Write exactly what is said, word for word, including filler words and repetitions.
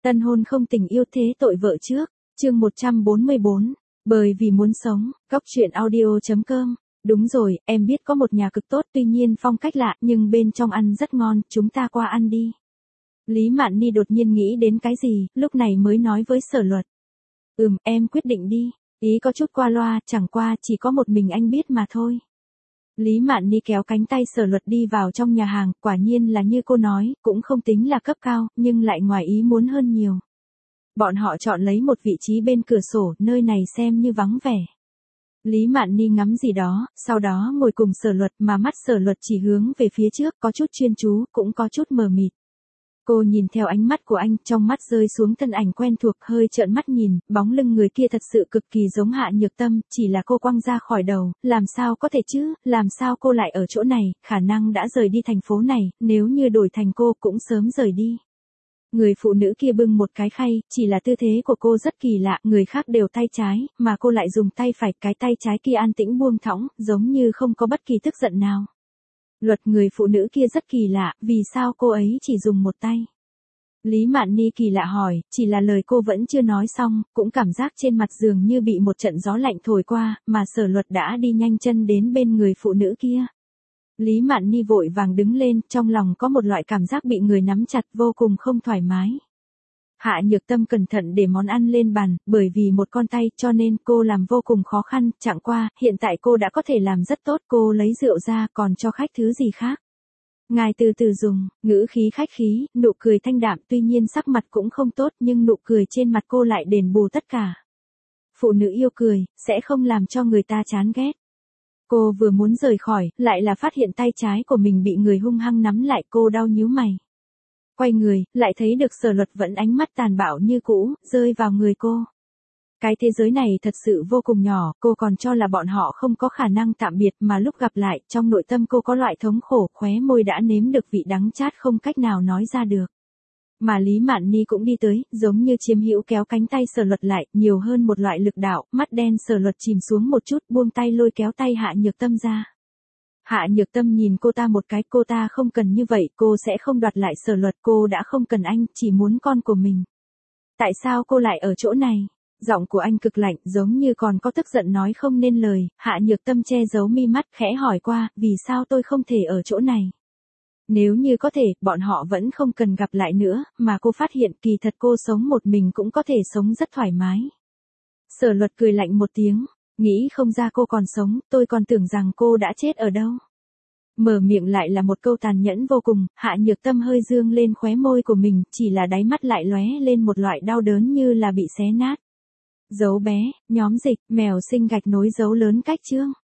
Tân hôn không tình yêu thế tội vợ trước, chương một trăm bốn mươi bốn, bởi vì muốn sống, góc truyện audio chấm com. Đúng rồi, em biết có một nhà cực tốt tuy nhiên phong cách lạ nhưng bên trong ăn rất ngon, chúng ta qua ăn đi. Lý Mạn Ni đột nhiên nghĩ đến cái gì, lúc này mới nói với Sở Luật. Ừm, em quyết định đi, ý có chút qua loa, chẳng qua chỉ có một mình anh biết mà thôi. Lý Mạn Ni kéo cánh tay Sở Luật đi vào trong nhà hàng, quả nhiên là như cô nói, cũng không tính là cấp cao, nhưng lại ngoài ý muốn hơn nhiều. Bọn họ chọn lấy một vị trí bên cửa sổ, nơi này xem như vắng vẻ. Lý Mạn Ni ngắm gì đó, sau đó ngồi cùng Sở Luật mà mắt Sở Luật chỉ hướng về phía trước, có chút chuyên chú, cũng có chút mờ mịt. Cô nhìn theo ánh mắt của anh, trong mắt rơi xuống thân ảnh quen thuộc, hơi trợn mắt nhìn, bóng lưng người kia thật sự cực kỳ giống Hạ Nhược Tâm, chỉ là cô quăng ra khỏi đầu, làm sao có thể chứ, làm sao cô lại ở chỗ này, khả năng đã rời đi thành phố này, nếu như đổi thành cô cũng sớm rời đi. Người phụ nữ kia bưng một cái khay, chỉ là tư thế của cô rất kỳ lạ, người khác đều tay trái, mà cô lại dùng tay phải, cái tay trái kia an tĩnh buông thõng, giống như không có bất kỳ tức giận nào. Luật người phụ nữ kia rất kỳ lạ, vì sao cô ấy chỉ dùng một tay? Lý Mạn Ni kỳ lạ hỏi, chỉ là lời cô vẫn chưa nói xong, cũng cảm giác trên mặt giường như bị một trận gió lạnh thổi qua, mà Sở Luật đã đi nhanh chân đến bên người phụ nữ kia. Lý Mạn Ni vội vàng đứng lên, trong lòng có một loại cảm giác bị người nắm chặt vô cùng không thoải mái. Hạ Nhược Tâm cẩn thận để món ăn lên bàn, bởi vì một con tay cho nên cô làm vô cùng khó khăn, chẳng qua, hiện tại cô đã có thể làm rất tốt, cô lấy rượu ra còn cho khách thứ gì khác. Ngài từ từ dùng, ngữ khí khách khí, nụ cười thanh đạm, tuy nhiên sắc mặt cũng không tốt nhưng nụ cười trên mặt cô lại đền bù tất cả. Phụ nữ yêu cười, sẽ không làm cho người ta chán ghét. Cô vừa muốn rời khỏi, lại là phát hiện tay trái của mình bị người hung hăng nắm lại, cô đau nhíu mày. Quay người, lại thấy được Sở Luật vẫn ánh mắt tàn bạo như cũ, rơi vào người cô. Cái thế giới này thật sự vô cùng nhỏ, cô còn cho là bọn họ không có khả năng tạm biệt mà lúc gặp lại, trong nội tâm cô có loại thống khổ, khóe môi đã nếm được vị đắng chát không cách nào nói ra được. Mà Lý Mạn Ni cũng đi tới, giống như chiếm hữu kéo cánh tay Sở Luật lại, nhiều hơn một loại lực đạo, mắt đen Sở Luật chìm xuống một chút, buông tay lôi kéo tay Hạ Nhược Tâm ra. Hạ Nhược Tâm nhìn cô ta một cái, cô ta không cần như vậy, cô sẽ không đoạt lại Sở Luật, cô đã không cần anh, chỉ muốn con của mình. Tại sao cô lại ở chỗ này? Giọng của anh cực lạnh, giống như còn có tức giận nói không nên lời, Hạ Nhược Tâm che giấu mi mắt khẽ hỏi qua, vì sao tôi không thể ở chỗ này? Nếu như có thể, bọn họ vẫn không cần gặp lại nữa, mà cô phát hiện kỳ thật cô sống một mình cũng có thể sống rất thoải mái. Sở Luật cười lạnh một tiếng, nghĩ không ra cô còn sống, tôi còn tưởng rằng cô đã chết ở đâu. Mở miệng lại là một câu tàn nhẫn vô cùng, Hạ Nhược Tâm hơi dương lên khóe môi của mình, chỉ là đáy mắt lại lóe lên một loại đau đớn như là bị xé nát. Dấu bé, nhóm dịch, mèo sinh gạch nối dấu lớn cách chương.